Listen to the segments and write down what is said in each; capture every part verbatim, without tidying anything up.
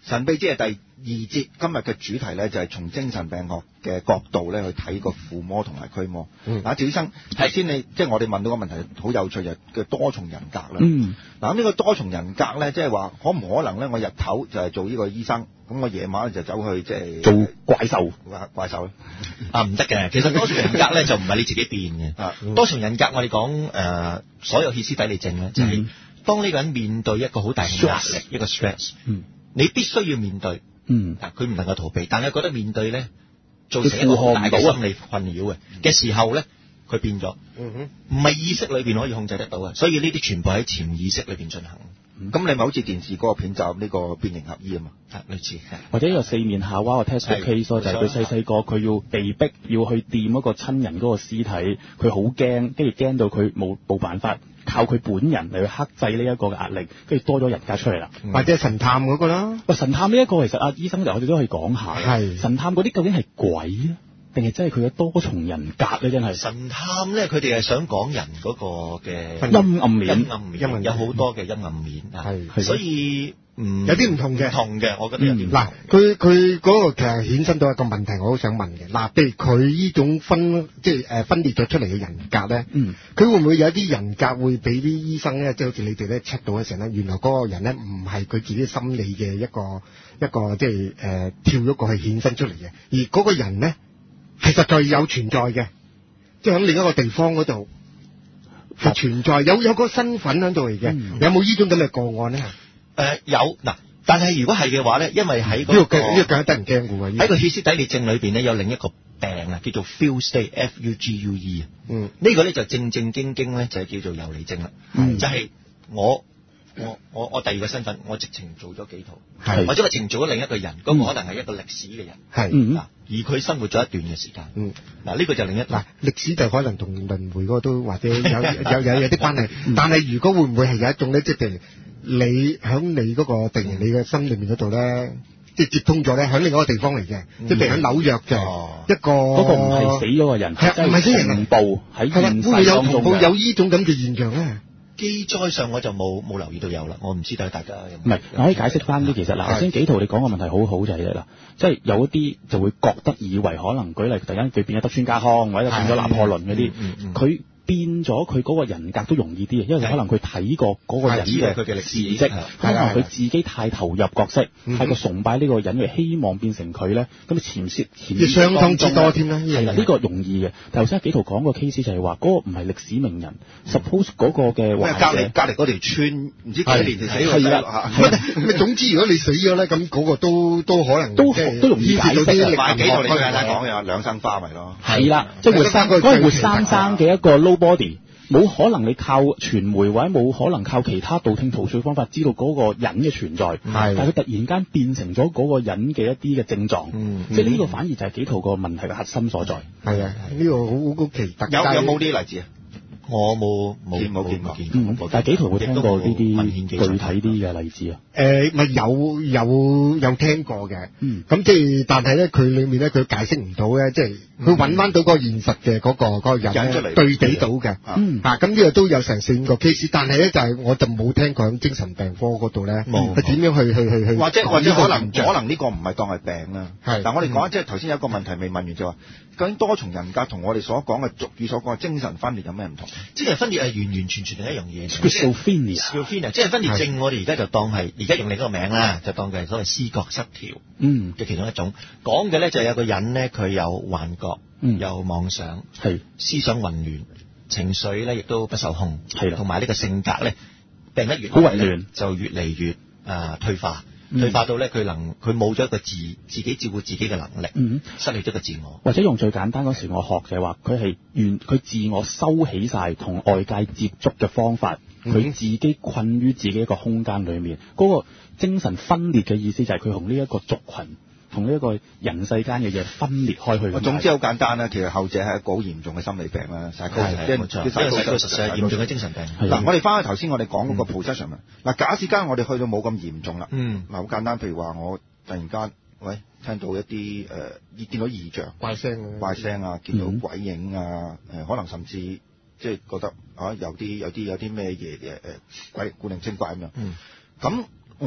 神秘之夜第二節，今日嘅主題咧就係從精神病學嘅角度咧去睇個附魔同埋驅魔。嗱、嗯，趙醫生，頭先你即係我哋問到個問題好有趣，就係叫多重人格啦。 嗯。 嗱，呢個多重人格咧，即係話可唔可能咧？我日頭就係做呢個醫生，咁我夜晚就走去即係做怪獸。 怪獸咧？ 啊，唔得嘅。其實多重人格咧就唔係你自己變嘅。啊，多重人格我哋講誒所有歇斯底里症咧，就係、是、當呢個人面對一個好大嘅壓力，一個 stress，嗯，你必須要面對。嗯，嗱，佢唔能夠逃避，但係覺得面對咧，造成一個好大嘅心理困擾嘅嘅時候咧，佢變咗，嗯哼，唔係意識裏邊可以控制得到嘅，所以呢啲全部喺潛意識裏邊進行。 咁、嗯、你咪好似電視嗰個片集呢個變形俠醫啊嘛， 係類似， 或者呢個四面夏娃個 test case 就係佢細細個佢要被逼要去掂嗰個親人嗰個屍體，佢好驚，跟住驚到佢冇冇辦法靠佢本人嚟去克制呢一個嘅壓力，跟住多咗人格出嚟啦、 嗯，或者神探嗰個啦。 喂，神探呢一個其實阿醫生就我哋都可以講下，係神探嗰啲究竟係鬼啊？定係真係佢嘅多重人格咧？真係神探咧，佢哋係想講人嗰個嘅陰暗面， 陰暗面有好多嘅陰暗面啊，所以嗯有啲唔同嘅， 唔同嘅，我覺得有啲嗱，佢佢嗰個其實衍生到一個問題，我好想問嘅嗱，譬如佢呢種分即係誒分裂咗出嚟嘅人格咧，嗯，佢會唔會有一啲人格會俾啲醫生咧，即係好似你哋咧 check 到嘅時候咧，原來嗰個人咧唔係佢自己心理嘅一個一個即係誒跳咗過去衍生出嚟嘅，而嗰個人咧。係實在有存在嘅，即係喺另一個地方嗰度係存在，有有個身份喺度嚟嘅。有冇呢種咁嘅個案咧？誒、 呃，有嗱，但係如果係嘅話咧，因為喺嗰、那個呢、這個更加得人驚嘅喎。 喺個歇斯底里症裏邊咧，有另一個病啊，叫做 fugue state，F U G U E 啊。嗯，呢、這個咧就正正經經咧就係叫做游離症啦。嗯，就係、是、我。我我我第二個身份，我直情做咗幾套，或者我直情做咗另一個人，嗰、嗯、個可能係一個歷史嘅人，係嗱、嗯，而佢生活咗一段嘅時間，嗯，嗱呢個就另一嗱歷史就可能同輪迴嗰個都或者有有有有啲關係，嗯、但係如果會唔會係有一種咧，即係譬如你喺你嗰個定你嘅心裏面嗰度咧，即係接通咗咧，喺另一個地方嚟嘅，即係譬如喺紐約嘅、哦、一個嗰、那個唔係死咗個人，係唔係死人同步喺現實當中嘅，會有同步有呢種咁嘅現象咧？ 基災上我就冇冇留意到有啦，我唔知道大家有冇。 唔係，我可以解釋翻啲其實嗱，頭先幾圖你講個問題好好就係啦，即係有一啲就會覺得以為可能舉例突然間佢變咗德川家康或者變咗拿破崙嗰啲，佢、嗯。嗯嗯變咗佢嗰個人格都容易啲，因為可能佢睇過嗰個人嘅佢嘅歷史跡，可能佢自己太投入角色，太過崇拜呢個人，嘅希望變成佢咧，咁啊潛涉潛意識當中多添啦。係啦，呢、這個容易嘅。頭先幾圖講個 case 就係話嗰個唔係歷史名人、嗯、，suppose 嗰個嘅隔離隔離嗰條村唔知幾年就死咗。係啦， 咁總之如果你死咗咧，咁嗰個都都可能都都容易解釋。 買幾套你簡單講有兩生花咪咯。 係啦，即係活生嗰個活生生嘅一個 body，冇可能你靠傳媒或者冇可能靠其他道聽途說方法知道嗰個人嘅存在，係，但係佢突然間變成咗嗰個人嘅一啲嘅症狀，嗯，即係呢個反而就係幾圖個問題嘅核心所在。 係啊，呢個好好奇特。 有有冇啲例子啊？ 我冇冇冇見過， 嗯，但係幾圖會聽過呢啲具體啲嘅例子啊？ 誒、呃，咪有有有聽過嘅，嗯，咁即係但係咧，佢裏面咧佢解釋唔到咧，即係佢揾翻到嗰個現實嘅嗰、嗰個嗰、嗰個人出嚟對比到嘅，嗯，啊，咁呢個都有成四五個 case， 但係咧就係、是、我就冇聽過喺精神病科嗰度咧，佢點樣去去去去， 或者或者可能可能呢個唔係當係病啦，係，但我哋講即係頭先有一個問題未問完就話，究竟多重人格同我哋所講嘅俗語所講嘅精神分裂有咩唔同？ 精神分裂係完完全全另一樣嘢。 schizophrenia， 即係分裂症，我哋而家就當係而家用另一個名啦，就當佢係所謂思覺失調，嗯嘅其中一種。講嘅咧就有個人咧，佢有幻覺，嗯、有妄想，係思想混亂，情緒咧亦都不受控，係啦，同埋呢個性格咧病得越好混亂，就越嚟越啊、呃、退化。退化到咧，佢能佢冇咗一個自自己照顧自己嘅能力，嗯，失去咗個自我。 或者用最簡單嗰時我學就係話，佢係原佢自我收起晒同外界接觸嘅方法，佢、嗯、自己困於自己一個空間裏面。嗰、那個精神分裂嘅意思就係佢同呢一個族群，同呢一個人世間嘅嘢分裂開去。 總之好簡單啦，其實後者係一個好嚴重嘅心理病啦，係冇錯，呢個係實際嚴重嘅精神病。 嗱，我哋翻去頭先我哋講嗰個 possession 啊，嗱，假設間我哋去到冇咁嚴重啦，嗯，嗱，好簡單，譬如話我突然間喂聽到一啲誒，見到異象、 怪聲、 怪聲啊，見到鬼影啊，誒，可能甚至即係覺得啊有啲有啲有啲咩嘢誒誒鬼古靈精怪咁樣，嗯，咁我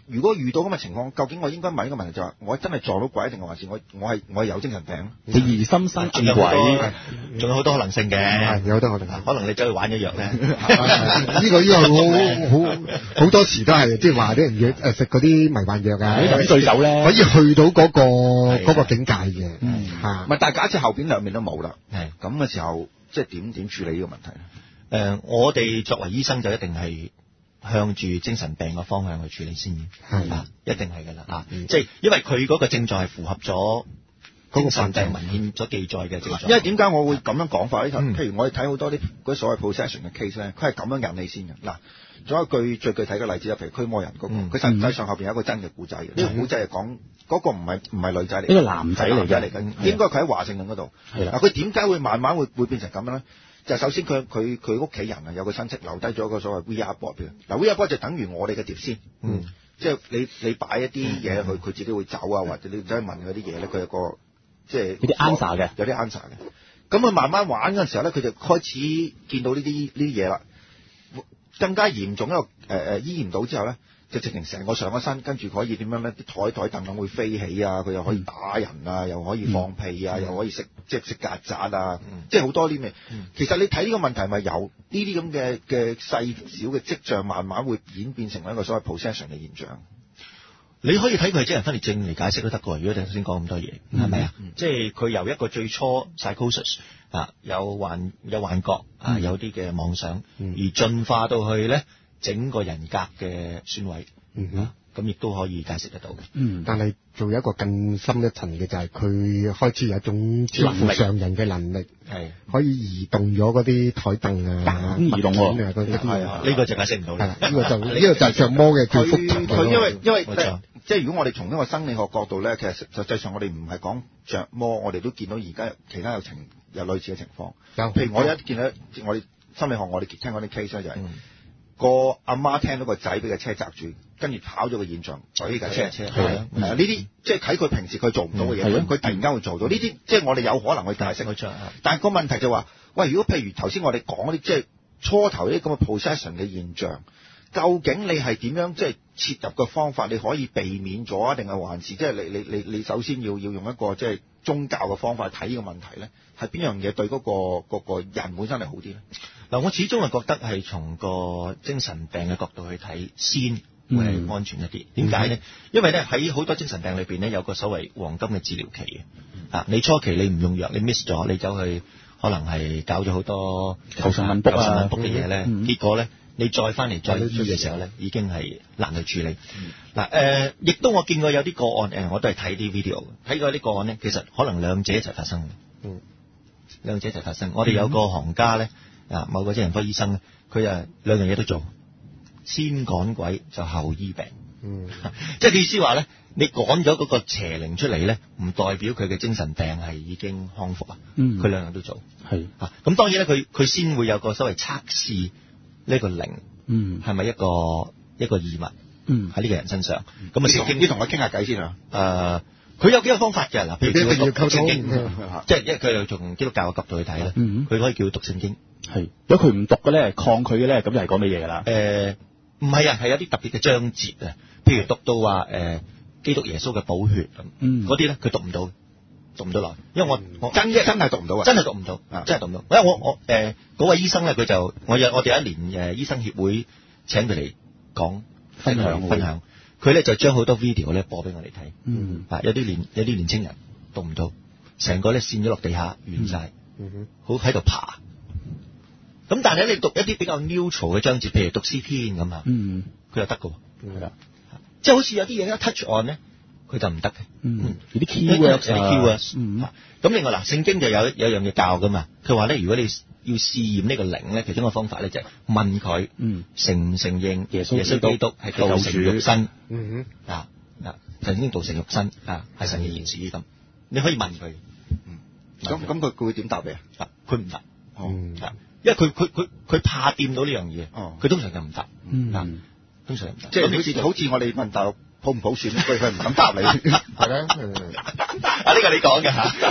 如果遇到咁嘅情況，究竟我應該問一個問題就係、是：我真係撞到鬼，定係還是我我係我係有精神病？ 你疑心生仲有好多，仲有好多可能性嘅。 係有好多可能性， 可能你走去玩咗藥咧。 呢個呢個好好好多時都係即係話啲人要誒食嗰啲迷幻藥啊， 啲醉酒咧， 可以去到嗰、嗰個嗰、嗰個境界嘅。 嗯， 嚇。 唔係，但係假設後邊兩面都冇啦， 係咁嘅時候，即係點點處理呢個問題咧？ 誒、呃，我哋作為醫生就一定係向住精神病嘅方向去處理先嘅，係啊，一定係㗎啦啊！即係因為佢嗰個症狀係符合咗精神病文獻所記載嘅症狀。 因為點解我會咁樣講法呢？嗯、譬如我哋睇好多啲嗰啲所謂 possession 嘅 case 咧，佢係咁樣引起先嘅。嗱，仲有一句最具體嘅例子，譬如驅魔人嗰、那個，佢、嗯、實際上後邊有一個真嘅故仔嘅。呢、嗯、個故仔係講嗰個唔係唔係女仔嚟，呢個男仔嚟嘅嚟緊，應該佢喺華盛頓嗰度。係啦，嗱，佢點解會慢慢會會變成咁樣咧？就首先佢佢佢屋企人啊，有個親戚留低咗個所謂 V R board 嘅。嗱 V R board 就等於我哋嘅碟仙，嗯，即係你你擺一啲嘢去，佢自己會走啊，或者你走去問嗰啲嘢咧，佢有個即係有啲 answer 嘅，有啲 answer 嘅。咁佢慢慢玩嗰陣時候咧，佢就開始見到呢啲呢啲嘢啦。更加嚴重一個誒誒醫唔到之後咧，就直情成個上咗身，跟住可以點樣咧？啲台台凳凳會飛起啊，佢又可以打人啊，又可以放屁啊，嗯、又可以食即係食曱甴啊，嗯、即係好多啲咩？嗯、其實你睇呢個問題係咪有呢啲咁嘅嘅細小嘅跡象，慢慢會演變成一個所謂 possession 嘅現象？ 你可以睇佢係精神分裂症嚟解釋都得㗎。如果你頭先講咁多嘢，係咪啊？即係佢由一個最初 psychosis 啊，有幻有幻覺啊，有啲嘅妄想，嗯、而進化到去咧整個人格嘅損毀，嗯哼，咁亦都可以解釋得到嘅。嗯， 但係做一個更深一層嘅就係佢開始有一種超乎常人嘅能力，係可以移動咗嗰啲台凳啊， 移動喎， 啊嗰啲係啊， 呢個就解釋唔到啦。 呢個就呢個就係着魔嘅最複雜嘅。 佢因為因為即係如果我哋從一個生理學角度咧，其實實際上我哋唔係講着魔，我哋都見到而家其他有情有類似嘅情況。譬如我一見到我哋心理學，我哋聽嗰啲 case 咧就係、是嗯、個阿媽聽到個仔俾個車砸住，跟住跑咗個現場，懟架車。係啊，呢啲即係睇佢平時佢做唔到嘅嘢，佢、嗯、突然間會做到呢啲，即係我哋有可能去解釋佢出。但係個問題就話、是，喂，如果譬如頭先我哋講嗰啲即係初頭啲咁嘅 possession 嘅現象。究竟你係點樣即係切入嘅方法？你可以避免咗啊，定係還是即係你你你你首先要要用一個即係宗教嘅方法去睇呢個問題咧？係邊樣嘢對嗰個嗰個人本身係好啲咧？ 嗱，我始終係覺得係從個精神病嘅角度去睇先會係安全一啲。點解咧？因為咧喺好多精神病裏邊咧有個所謂黃金嘅治療期嘅。啊，你初期你唔用藥，你 miss 咗，你走去可能係搞咗好多求神問卜啊卜嘅嘢咧，結果咧。你再翻嚟再醫嘅時候咧，已經係難去處理。嗱、嗯，誒，亦、呃、都我見過有啲個案，誒，我都係睇啲 video，睇過啲個案咧，其實可能兩者一齊發生嘅。嗯，兩者一齊發生。我哋有個行家咧，啊，某個精神科醫生咧，佢啊兩樣嘢都做，先趕鬼就後醫病。嗯，即係意思話咧，你趕咗嗰個邪靈出嚟咧，唔代表佢嘅精神病係已經康復啊。嗯，佢兩樣都做。係啊，咁當然咧，佢佢先會有個所謂測試。呢個靈，嗯，係咪一個一個異物？嗯，喺呢個人身上，咁啊，聖經啲同我傾下偈先啊。誒、呃，佢有幾個方法嘅嗱，譬如叫佢讀聖經，即係因為佢又從基督教嘅角度去睇咧，佢、嗯、可以叫佢讀聖經。係，如果佢唔讀嘅咧，抗拒嘅咧，咁就係講咩嘢㗎啦？誒、呃，唔係啊，係有啲特別嘅章節啊，譬如讀到話誒、呃、基督耶穌嘅寶血咁，嗯，嗰啲咧佢讀唔到。讀唔到落，因為我、嗯、我真真係讀唔到啊！真係讀唔到，啊、真係讀唔到。因為我我誒嗰位醫生咧，佢就我有我哋有一年誒醫生協會請佢嚟講分享分享，佢咧就將好多 video 咧播俾我哋睇。嗯，啊有啲年有啲年青人讀唔到，成個咧跣咗落地下軟晒，嗯哼，好喺度爬。咁但係你讀一啲比較 neutral 嘅章節，譬如讀詩篇咁啊，嗯，佢又得㗎，係啦，即係好似有啲嘢一 touch on 咧。佢就唔得嘅，嗯，有啲 keywords 有啲 keywords，嗯，咁另外嗱，聖經就有有一樣嘢教噶嘛，佢話咧，如果你要試驗呢個靈咧，其中一個方法咧就係問佢，嗯，承唔承認耶穌耶穌基督係道成肉身，嗯哼，啊嗱，曾經道成肉身啊，係神嘅言語咁，你可以問佢，嗯， 咁咁佢佢會點答你啊？ 啊，佢唔答，嗯，因為佢佢佢佢怕掂到呢樣嘢，哦，佢通常就唔答，嗯，通常唔答， 即係好似好似我哋問大陸。普唔普選？佢佢唔敢答你，係咧。 啊，呢個你講嘅嚇，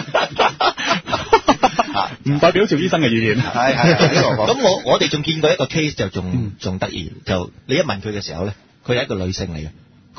唔代表趙醫生嘅意見。 係係。 咁我我哋仲見過一個 case 就仲仲得意，就你一問佢嘅時候咧，佢係一個女性嚟嘅，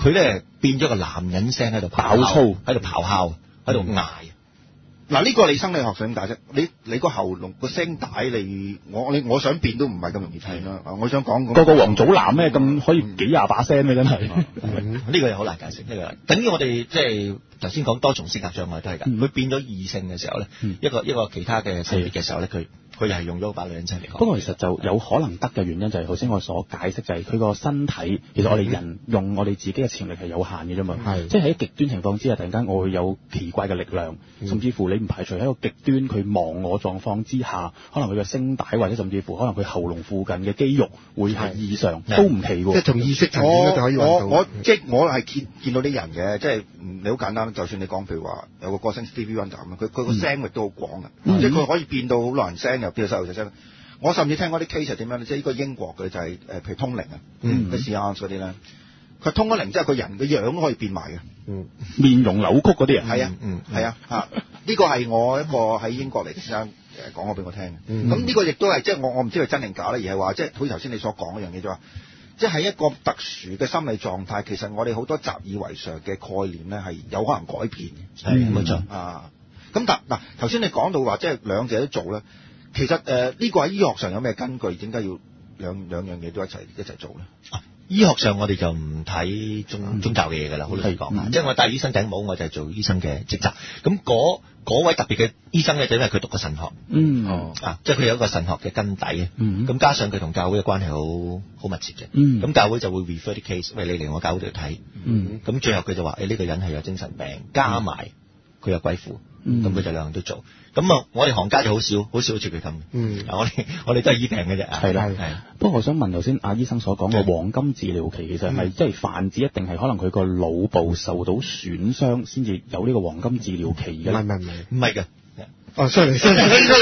佢咧變咗個男人聲喺度爆粗，喺度咆哮，喺度嗌。 嗱，呢個你生理學上點解釋？你你個喉嚨個聲帶你我你我想變都唔係咁容易變啦。我想講個個王祖藍咩咁可以幾廿把聲嘅真係， 呢個又好難解釋。呢個等於我哋即係頭先講多重性格障礙都係㗎。佢、嗯、變咗異性嘅時候咧、嗯，一個一個其他嘅性別嘅時候咧，佢佢又係用咗把女人聲嚟講。 不過其實就有可能得嘅原因就係頭先我所解釋，就係佢個身體其實我哋人用我哋自己嘅潛力係有限嘅啫嘛。係即係喺極端情況之下，突然間我會有奇怪嘅力量，嗯、甚至乎你唔排除喺個極端佢忘我狀況之下，可能佢嘅聲帶或者甚至乎可能佢喉嚨附近嘅肌肉會係異常，都唔奇喎。 即係從意識層面就可以揾到。 我我即係我係見見到啲人嘅，即係你好簡單，就算你講譬如話有個歌星 Stevie Wonder 咁，佢佢個聲域都好廣嘅，嗯、即係佢可以變到好多人聲又變到細路仔聲。我甚至聽過啲 case 係點樣咧？即係呢個英國嘅就係、是、誒，譬如通靈啊，啲 seance 嗰啲咧，佢通咗靈之後，個人嘅樣都可以變埋嘅， 嗯，面容扭曲嗰啲人， 係啊，嗯，係啊，嚇，呢個係我一個喺英國嚟嘅先生誒講過俾我聽嘅。咁、嗯、呢個亦都係即係我我唔知佢真定假咧，而係話即係好似頭先你所講嗰樣嘢就話，即係喺一個特殊嘅心理狀態，其實我哋好多習以為常嘅概念咧係有可能改變嘅， 係冇錯啊。咁但嗱頭先你講到話即係兩者都做咧。其實誒呢、呃這個喺醫學上有咩根據？點解要兩兩樣嘢都一齊一齊做咧？ 啊，醫學上我哋就唔睇宗宗教嘅嘢㗎啦，好老實講啊。即係我戴醫生頂帽，我就係做醫生嘅職責。咁嗰位特別嘅醫生咧，就因為佢讀過神學， 嗯哦啊，即係佢有一個神學嘅根底嘅。嗯，咁加上佢同教會嘅關係好好密切嘅。嗯，咁教會就會 refer 啲 case，喂，你嚟我教會度睇。嗯，咁最後佢就話：誒、欸、呢、這個人係有精神病，加埋佢有鬼附。咁、嗯、佢就兩樣都做，咁啊，我哋行家就好少，好少好似佢咁。嗯，我哋我哋都係醫病嘅啫。 係啦，係。不過我想問頭先阿醫生所講嘅黃金治療期，其實係即係泛指一定係可能佢個腦部受到損傷先至有呢個黃金治療期嘅？ 唔係唔係唔係， 唔係嘅。 哦 ，sorry，sorry，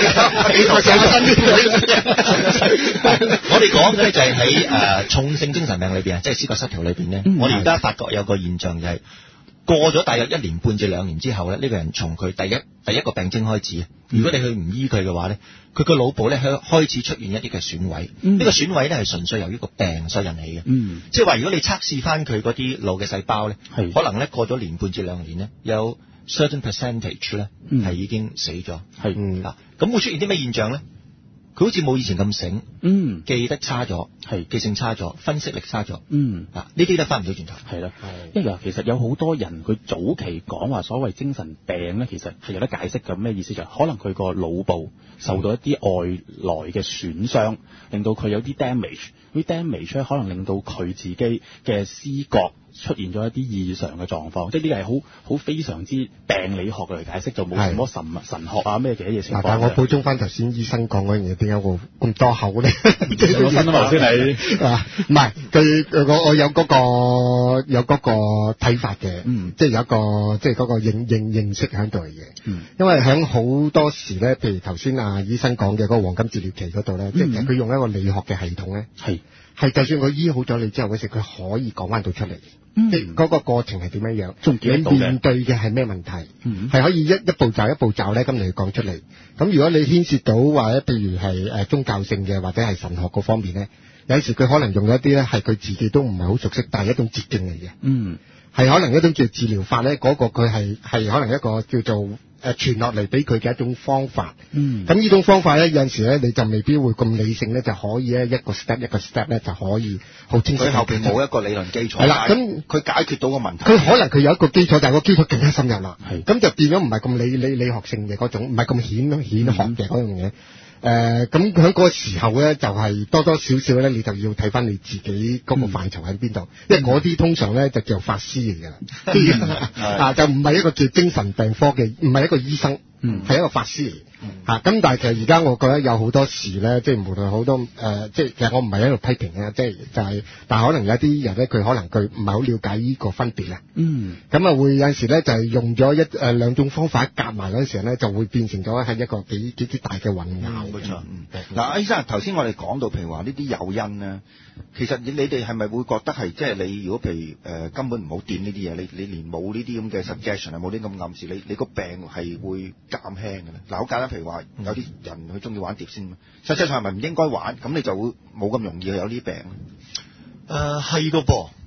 我哋講嘅咧就係喺誒重性精神病裏邊啊，即係思覺失調裏邊咧，我哋而家發覺有個現象就係、是。過咗大約一年半至兩年之後咧，呢、這個人從佢第一第一個病徵開始，如果你去唔醫佢嘅話咧，佢個腦部咧開開始出現一啲嘅損毀。呢、嗯這個損毀咧係純粹由於個病所引起嘅。嗯，即係話如果你測試翻佢嗰啲腦嘅細胞咧，可能咧過咗年半至兩年咧，有 certain percentage 咧係已經死咗。係嗱，咁會出現啲咩現象咧？佢好似冇以前咁醒，嗯，記得差咗，係記性差咗，分析力差咗，嗯，嗱呢啲都翻唔到轉頭，係啦， 因為其實有好多人佢早期講話所謂精神病咧，其實係有得解釋嘅。咩意思就係可能佢個腦部受到一啲外來嘅損傷，令到佢有啲 damage，啲 damage 咧可能令到佢自己嘅思覺出現咗一啲異常嘅狀況，即係呢個係好好非常之病理學嚟解釋，就冇什麼神神學啊咩嘅嘢情況。 但係我補充翻頭先醫生講嗰樣嘢，點解會咁多口咧？ 即係我新啊嘛，先你啊，唔係佢我我有嗰、嗰個有嗰個睇法嘅，嗯，即係有一個即係嗰個認認認識喺度嘅嘢，嗯，因為喺好多時咧，譬如頭先啊醫生講嘅嗰個黃金治療期嗰度咧，即係佢用一個理學嘅系統咧，係係就算佢醫好咗你之後嗰時，佢可以講翻到出嚟。嗯，即係嗰個過程係點樣樣？仲記得到嘅。你面對嘅係咩問題？嗯，係可以一一步驟一步驟咧，咁嚟講出嚟。咁如果你牽涉到或者譬如係誒宗教性嘅或者係神學嗰方面咧，有時佢可能用一啲咧係佢自己都唔係好熟悉，但係一種捷徑嚟嘅。嗯，係可能一種叫治療法咧，嗰、嗰個佢係係可能一個叫做。誒傳落嚟俾佢嘅一種方法，嗯，咁呢種方法咧有陣時咧你就未必會咁理性咧，就可以咧一個 step 一個 step 咧就可以好清晰。 佢後邊冇一個理論基礎， 係啦，咁佢解決到個問題。 佢可能佢有一個基礎，但係個基礎更加深入啦，係，咁就變咗唔係咁理理理學性嘅嗰種，唔係咁顯顯學嘅嗰樣嘢。誒咁喺嗰個時候咧，就係、是、多多少少咧，你就要睇翻你自己嗰個範疇喺邊度，因為嗰啲通常咧就叫法師嚟㗎啦，啊就唔係一個叫精神病科嘅，唔係一個醫生，係、嗯、一個法師嚟。嚇、嗯！咁、啊、但係其實而家我覺得有好多時咧，即係無論好多誒、呃，即係其實我唔係喺度批評嘅，即係就係、是，但係可能有啲人咧，佢可能佢唔係好了解呢個分別啊。嗯。咁啊，會有陣時咧，就係、是、用咗一誒、呃、兩種方法夾埋嗰陣時咧，就會變成咗係一個幾幾幾大嘅混淆。冇、嗯、錯。嗱、嗯，阿、 嗯、醫生頭先我哋講到，譬如話呢啲誘因咧，其實你哋係咪會覺得係即係你如果譬如誒、呃、根本唔好掂呢啲嘢，你你連冇呢啲咁嘅 suggestion 啊，冇啲咁暗示，你你個病係會減輕嘅咧？嗱，好簡單。譬如話有啲人佢中意玩碟仙，實際上係咪唔應該玩？咁你就會冇咁容易有呢啲病咧？ 誒係個噃，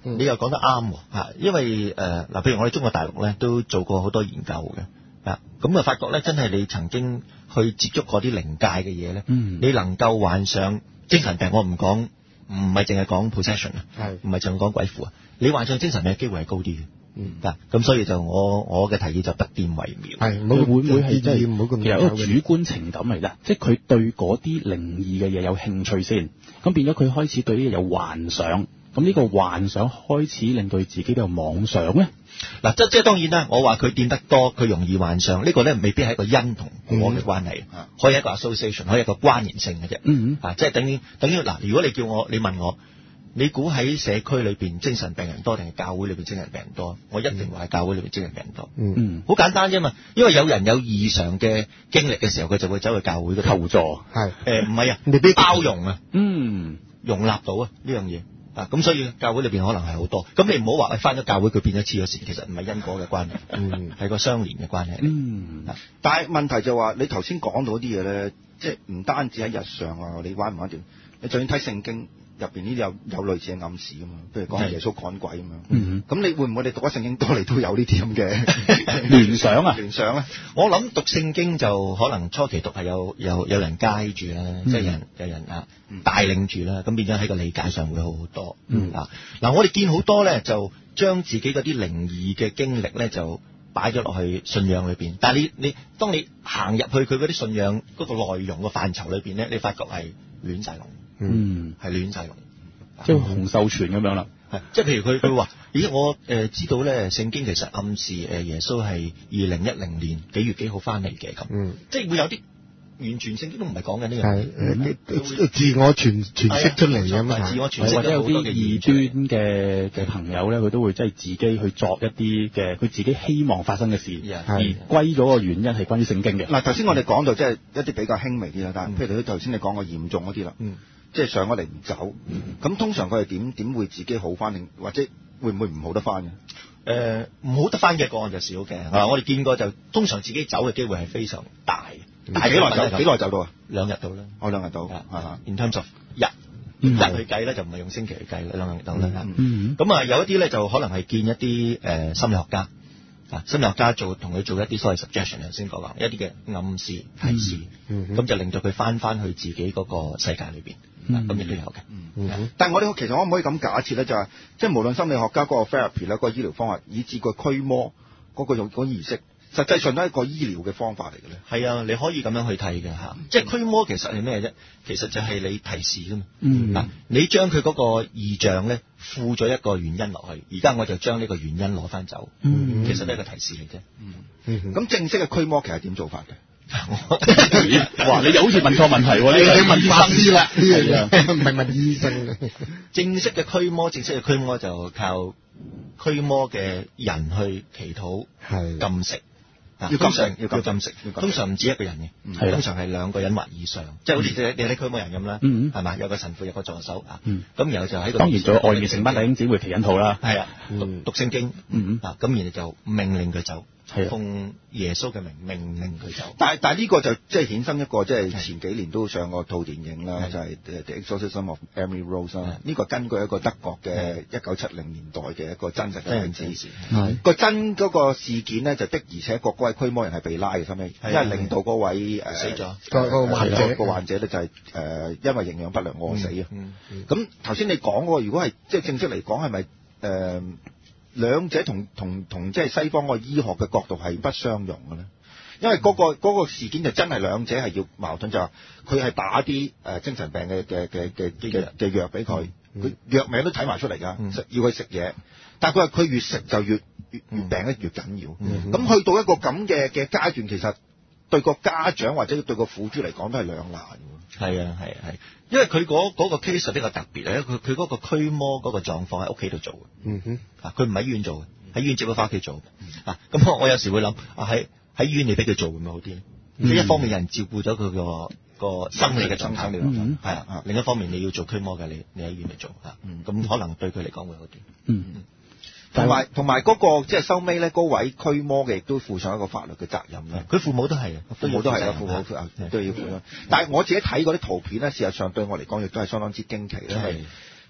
嗯、你又講得啱喎，因為誒嗱、呃，譬如我哋中國大陸咧都做過好多研究嘅，啊，咁啊發覺咧真係你曾經去接觸過啲靈界嘅嘢咧，嗯、你能夠患上精神病，我唔講，唔係淨係講 possession 啊，係，唔係淨係講鬼附啊，你患上精神病嘅機會係高啲嘅。嗯，嗱，咁所以就我我嘅提議就不變為妙， 係，會唔會係真係唔好咁，其實一個主觀情感嚟㗎，即係佢對嗰啲靈異嘅嘢有興趣先，咁變咗佢開始對呢啲有幻想，咁呢個幻想開始令到佢自己都有妄想咧。 嗱，即即係當然啦，我話佢掂得多，佢容易幻想，呢個咧未必係一個因同果嘅關係，嗯、可以一個 association， 可以一個關聯性嘅啫。嗯啊，即係等於等於嗱，如果你叫我，你問我。你估喺社區裏邊精神病人多定係教會裏邊精神病人多？我一定話係教會裏邊精神病人多。嗯，好簡單啫嘛，因為有人有異常嘅經歷嘅時候，佢就會走去教會嗰度求助。係誒，唔係啊，未必包容啊，嗯，容納到啊呢樣嘢啊，咁所以教會裏邊可能係好多。咁你唔好話翻咗教會佢變咗黐咗線，其實唔係因果嘅關係，嗯，係個相連嘅關係。嗯， 啊、但係問題就話你頭先講到啲嘢咧，即係唔單止喺日常啊，你玩唔玩掂？你就算睇聖經。入邊呢啲有有類似嘅暗示啊嘛，譬如講耶穌趕鬼咁樣。嗯，咁你會唔會你讀咗聖經多嚟都有呢啲咁嘅聯想啊？ 聯想咧？ 我諗讀聖經就可能初期讀係有有有人街住啦，嗯、即係人有人啊帶領住啦，咁變咗喺個理解上會好好多。嗯啊，嗱我哋見好多咧就將自己嗰啲靈異嘅經歷咧就擺咗落去信仰裏邊，但係你你當你行入去佢嗰啲信仰嗰個內容嘅範疇裏邊咧，你發覺係亂晒龍。嗯，係亂晒龍， 即係洪秀全咁樣啦。 係，即係譬如佢佢話，咦，我誒、呃、知道咧，聖經其實暗示誒耶穌係二零一零年幾月幾號翻嚟嘅咁。嗯，即係會有啲完全聖經都唔係講緊呢樣嘢。係、 呃、自我詮詮釋出嚟嘅嘛。 自我詮釋或者有啲異端嘅嘅朋友咧，佢都會即係自己去作一啲嘅佢自己希望發生嘅事，而歸咗個原因係關於聖經嘅。 嗱，頭先我哋講到即係一啲比較輕微啲啦，但係譬如你頭先你講個嚴重嗰啲啦。嗯。即係上咗嚟唔走，咁、嗯、通常佢係點點會自己好翻，定或者會唔會唔好得翻嘅？ 誒、呃，唔好得翻嘅個案就少嘅。啊，我哋見過就通常自己走嘅機會係非常大。 大幾耐走？幾耐走到啊？ 兩日到啦。 我兩日到。係啊。 In terms of 日、嗯、日去計咧，就唔係用星期去計啦，兩日到啦。咁啊、嗯嗯，有一啲咧就可能係見一啲誒、呃、心理學家啊，心理學家做同佢做一啲所謂 suggestion 頭先講話一啲嘅暗示提示，咁、嗯嗯、就令到佢翻翻去自己嗰個世界裏邊。咁亦都有嘅， 嗯嗯、但係我哋其實可唔可以咁假設咧？就係、是、即係無論心理學家嗰個 therapy 咧，嗰個醫療方法，以至個驅魔嗰個用嗰儀式，實際上都係一個醫療嘅方法嚟嘅咧。 係啊，你可以咁樣去睇嘅嚇。即係驅魔其實係咩啫？其實就係你提示㗎嘛。嗯，嗱，你將佢嗰個異象咧附咗一個原因落去，而家我就將呢個原因攞翻走。嗯，其實都係一個提示嚟啫。嗯，咁、 嗯、正式嘅驅魔其實點做法嘅？ 哇！你又好似問錯問題喎， 你你問法師啦，呢樣嘢唔係問醫生。 正式嘅驅魔，正式嘅驅魔就靠驅魔嘅人去祈禱、禁食。 要禁食，要禁食。通常唔止一個人嘅，通常係兩個人或以上，即係好似你你啲驅魔人咁啦，係嘛？有個神父，有個助手啊。咁然後就喺度。當然仲有外面成班弟兄姊妹祈緊禱啦。係啊，讀讀聖經。啊，咁然後就命令佢走。奉耶穌嘅名命令佢走， 但係但係呢個就即係衍生一個即係前幾年都上過套電影啦，就係 The Exorcism of Emily Rose 啦。呢個根據一個德國嘅一九七零年代嘅一個真實嘅歷史，個真嗰個事件呢，就的而且確嗰位驅魔人係被拉嘅，後尾因為令到嗰位誒死咗個個患者個患者咧就係誒因為營養不良餓死啊。咁頭先你講嗰個，如果係即係正式嚟講係咪誒？兩者同同同即係西方個醫學嘅角度係不相容嘅咧，因為嗰、嗰個嗰個事件就真係兩者係要矛盾，就係佢係打啲誒、呃、精神病嘅嘅嘅嘅嘅嘅藥俾佢，佢、嗯、藥名都睇埋出嚟㗎，嗯、要佢食嘢，但係佢話佢越食就越越越病得越緊要，咁、嗯、去到一個咁嘅嘅階段，其實對個家長或者對個苦主嚟講都係兩難嘅。 係啊係啊係。因為佢嗰嗰個 case 比較特別啊，佢佢嗰個驅魔嗰個狀況喺屋企度做嘅，嗯哼，啊佢唔喺醫院做嘅，喺醫院接佢翻屋企做，嗯、啊咁我我有時會諗啊喺喺醫院你俾佢做會唔會好啲咧？即係、嗯、一方面有人照顧咗佢個個生理嘅狀態，係、嗯、啊，另一方面你要做驅魔嘅，你你喺醫院嚟做啊，咁、嗯、可能對佢嚟講會好啲，嗯。嗯同埋同埋嗰個即係收尾咧，嗰位驅魔嘅亦都負上一個法律嘅責任啦。 佢父母都係啊， 父母都係啊，父母都要負。但係我自己睇嗰啲圖片咧，事實上對我嚟講亦都係相當之驚奇咧。係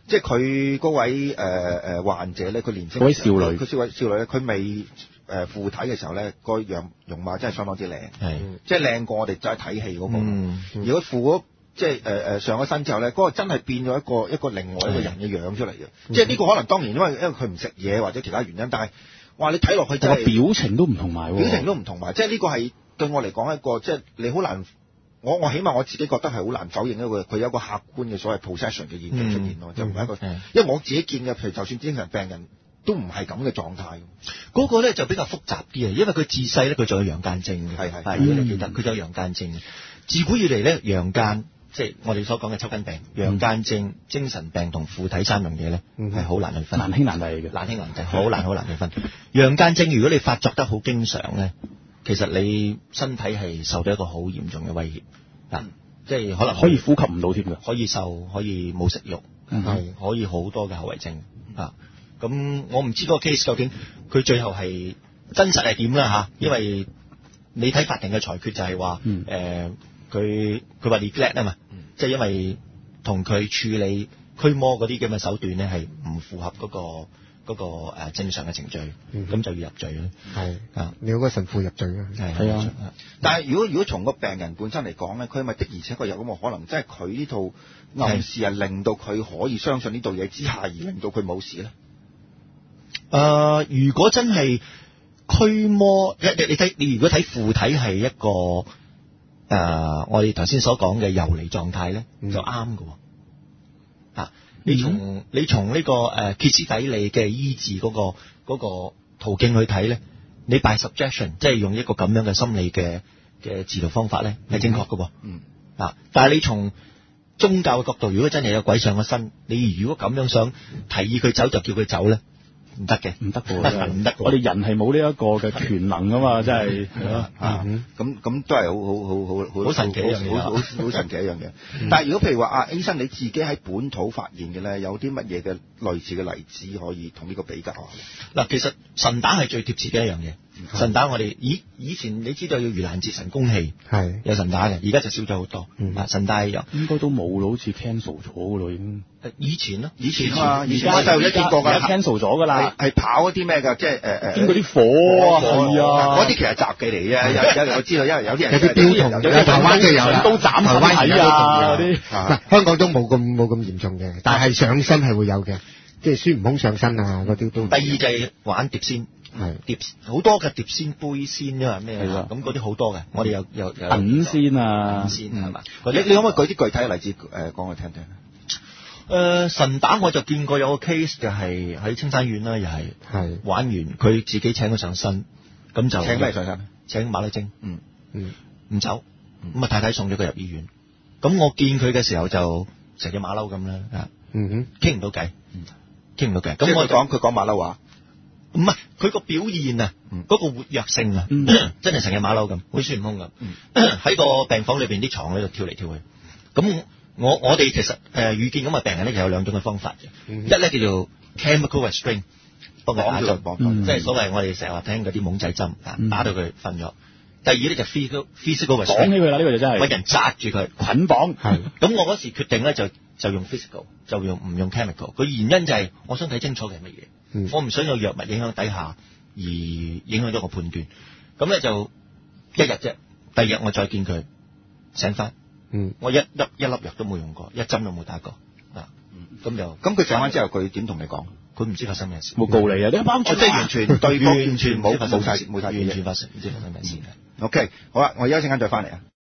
即係佢嗰位誒誒、呃、患者咧，佢年輕嗰位少女， 佢少位少女咧，佢未誒附體嘅時候咧，個樣容貌真係相當之靚， 係即係靚過我哋就係睇戲嗰個。 嗯嗯、 如果附咗即係誒誒上咗身之後咧，嗰、嗰個真係變咗一個一個另外一個人嘅樣出嚟嘅。嗯、即係呢個可能當然因為因為佢唔食嘢或者其他原因，但係哇你睇落去真係表情都唔同埋， 表情都唔同埋，即係呢個係對我嚟講一個即係你好難。我我起碼我自己覺得係好難否認一個佢有一個客觀嘅所謂 possession 嘅現象出現咯，嗯、就唔係一個，嗯、因為我自己見嘅，譬如就算精神病人都唔係咁嘅狀態。 嗰個咧就比較複雜啲啊，因為佢自細咧佢就有陽間症嘅，係係係，如果你記得佢就有陽間症。自古以嚟咧，陽間即係我哋所講嘅抽筋病、陽間症、精神病同附體三樣嘢咧係好難去分， 難兄難弟嘅， 難兄難弟，好難好難去分。陽間症如果你發作得好經常咧，其實你身體係受到一個好嚴重嘅威脅，嗱、嗯，即係可能可以呼吸唔到添㗎， 可以瘦，可以冇食慾，係、嗯、可以好多嘅後遺症啊。咁我唔知嗰個 case 究竟佢最後係真實係點啦嚇，因為你睇法庭嘅裁決就係話，誒佢佢話 neglect 啊嘛，即係因為同佢處理驅魔嗰啲咁嘅手段咧係唔符合嗰、嗰個。嗰個誒正常嘅程序，咁、嗯、就要入罪咧。係啊， 你嗰個神父入罪啊。 係係啊。但係如果如果從個病人本身嚟講咧，佢咪的而且確有咁嘅可能，即係佢呢套暗示係令到佢可以相信呢度嘢之下，而令到佢冇事咧。 誒、呃，如果真係驅魔，你你睇你如果睇附體係一個誒、呃，我哋頭先所講嘅遊離狀態咧，嗯、就啱嘅。啊。你從、嗯、你從呢、這個誒歇斯底里嘅醫治嗰、那個嗰、那個途徑去睇咧，你 by suggestion 即係用一個咁樣嘅心理嘅嘅治療方法咧係正確嘅喎。嗯。啊，但係你從宗教嘅角度，如果真係有鬼上咗身，你如果咁樣想提議佢走就叫佢走咧，唔得嘅， 唔得嘅， 唔得。 我哋人係冇呢一個嘅權能噶嘛，真係係咯啊，咁咁都係好好好好好好神奇一樣嘢， 好好好神奇一樣嘢。但係如果譬如話啊，醫生你自己喺本土發現嘅咧，有啲乜嘢嘅類似嘅例子可以同呢個比較啊？ 嗱，其實神打係最貼切嘅一樣嘢。神打我哋以以前你知道要盂蘭節神功戲係有神打嘅，而家就少咗好多。啊，神打有應該都冇咯，好似 cancel 咗嘅咯已經。 以前咯， 以前啊，以前我細路仔見過㗎， 而家 cancel 咗㗎啦， 係跑嗰啲咩㗎，即係誒誒， 經過啲火啊，係啊， 嗰啲其實雜技嚟嘅，有有我知道，因為有啲人有啲標童，有台灣嘅有啦， 都斬下睇啊嗰啲， 香港都冇咁冇咁嚴重嘅，但係上身係會有嘅，即係孫悟空上身啊嗰啲都。 第二就係玩碟仙。係碟好多嘅碟仙杯仙啊咩啊，咁嗰啲好多嘅，我哋有有有銀仙啊， 銀仙係嘛？ 你你可唔可以舉啲具體嘅例子誒講我聽聽？ 誒神打我就見過有個 case 就係喺青山縣啦，又係係玩完佢自己請佢上身，咁就請咩上身？ 請馬麗精，嗯嗯唔走，咁啊太太送咗佢入醫院，咁我見佢嘅時候就成隻馬騮咁啦，啊嗯哼傾唔到偈，傾唔到偈， 咁我講佢講馬騮話。 唔係佢個表現啊，嗰、嗯、個活躍性啊，嗯、真係成隻馬騮咁，好似孫悟空咁，喺、嗯、個病房裏邊啲床喺度跳嚟跳去。咁我我哋其實誒、呃、遇見咁嘅病人咧，就有兩種嘅方法嘅，嗯、一咧叫做 chemical restraint，幫佢打針，嗯、即係所謂我哋成日話聽嗰啲懵仔針，嗯、打到佢瞓咗。第二咧就 physical physical restraint， 講起佢啦，呢、這個就真係揾人紮住佢捆綁。係咁，我嗰時決定咧就就用 physical，就用唔用 chemical。佢原因就係我想睇清楚嘅係乜嘢。嗯、我唔想有藥物影響底下而影響咗我判斷，咁咧就一日啫。第二日我再見佢醒翻，嗯，我一粒一粒藥都冇用過，一針都冇打過啊。咁、嗯、就咁佢醒翻之後，佢點同你講？佢唔知發生咩事， 冇告你啊！你幫我即係完全對方完全冇冇晒冇晒完全發生，唔知發生咩事。 OK，好啦，我休息間再翻嚟啊。